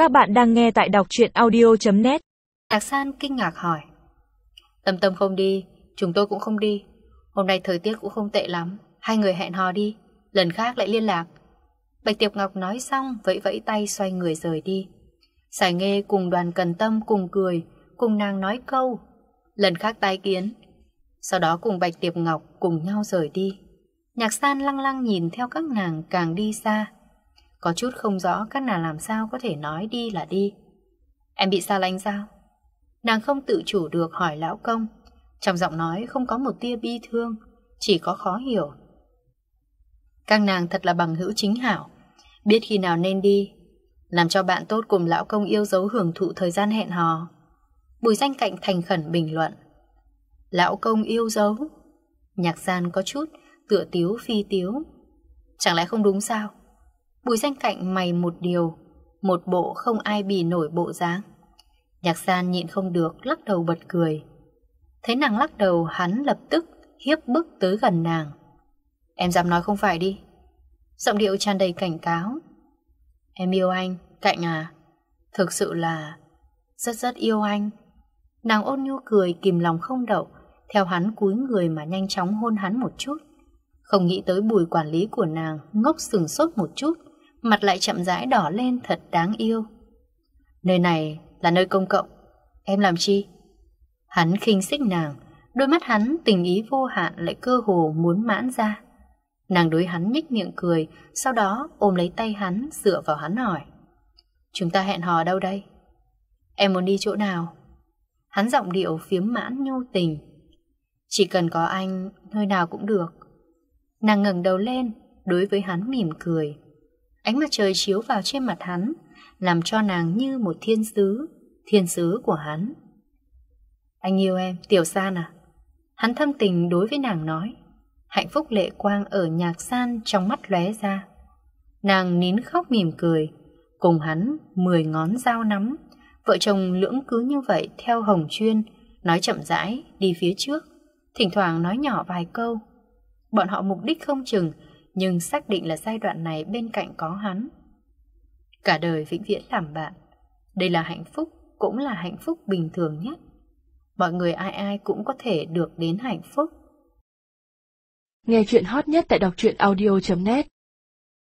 Các bạn đang nghe tại đọc truyện audio.net. Nhạc San kinh ngạc hỏi. Tâm Tâm không đi, chúng tôi cũng không đi. Hôm nay thời tiết cũng không tệ lắm, hai người hẹn hò đi, lần khác lại liên lạc. Bạch Tiệp Ngọc nói xong vẫy vẫy tay xoay người rời đi. Sải Nghê cùng Đoàn Cần Tâm cùng cười, cùng nàng nói câu lần khác tái kiến. Sau đó cùng Bạch Tiệp Ngọc cùng nhau rời đi. Nhạc San lăng lăng nhìn theo các nàng càng đi xa. Có chút không rõ các nàng làm sao có thể nói đi là đi. Em bị xa lánh sao? Nàng không tự chủ được hỏi lão công. Trong giọng nói không có một tia bi thương, chỉ có khó hiểu. Các nàng thật là bằng hữu chính hảo, biết khi nào nên đi, làm cho bạn tốt cùng lão công yêu dấu hưởng thụ thời gian hẹn hò. Bùi Danh Cạnh thành khẩn bình luận. Lão công yêu dấu? Nhạc San có chút tựa tiếu phi tiếu. Chẳng lẽ không đúng sao? Bùi Danh Cạnh mày một điều, một bộ không ai bì nổi bộ dáng. Nhạc San nhịn không được lắc đầu bật cười. Thấy nàng lắc đầu, hắn lập tức hiếp bức tới gần nàng. Em dám nói không phải đi. Giọng điệu tràn đầy cảnh cáo. Em yêu anh, Cạnh à? Thực sự là rất rất yêu anh. Nàng ôn nhu cười kìm lòng không đậu, theo hắn cúi người mà nhanh chóng hôn hắn một chút. Không nghĩ tới Bùi quản lý của nàng ngốc sừng sốt một chút, mặt lại chậm rãi đỏ lên thật đáng yêu. Nơi này là nơi công cộng, em làm chi? Hắn khinh xích nàng, đôi mắt hắn tình ý vô hạn lại cơ hồ muốn mãn ra. Nàng đối hắn nhếch miệng cười, sau đó ôm lấy tay hắn, dựa vào hắn hỏi. Chúng ta hẹn hò đâu đây? Em muốn đi chỗ nào? Hắn giọng điệu phiếm mãn nhu tình. Chỉ cần có anh, nơi nào cũng được. Nàng ngẩng đầu lên, đối với hắn mỉm cười. Ánh mặt trời chiếu vào trên mặt hắn, làm cho nàng như một thiên sứ của hắn. Anh yêu em, Tiểu San à? Hắn thâm tình đối với nàng nói. Hạnh phúc lệ quang ở Nhạc San trong mắt lóe ra. Nàng nín khóc mỉm cười, cùng hắn 10 ngón dao nắm. Vợ chồng lưỡng cứ như vậy theo Hồng Chuyên, nói chậm rãi đi phía trước, thỉnh thoảng nói nhỏ vài câu. Bọn họ mục đích không chừng, nhưng xác định là giai đoạn này bên cạnh có hắn. Cả đời vĩnh viễn làm bạn. Đây là hạnh phúc, cũng là hạnh phúc bình thường nhất. Mọi người ai ai cũng có thể được đến hạnh phúc. Nghe chuyện hot nhất tại đọc truyện audio.net.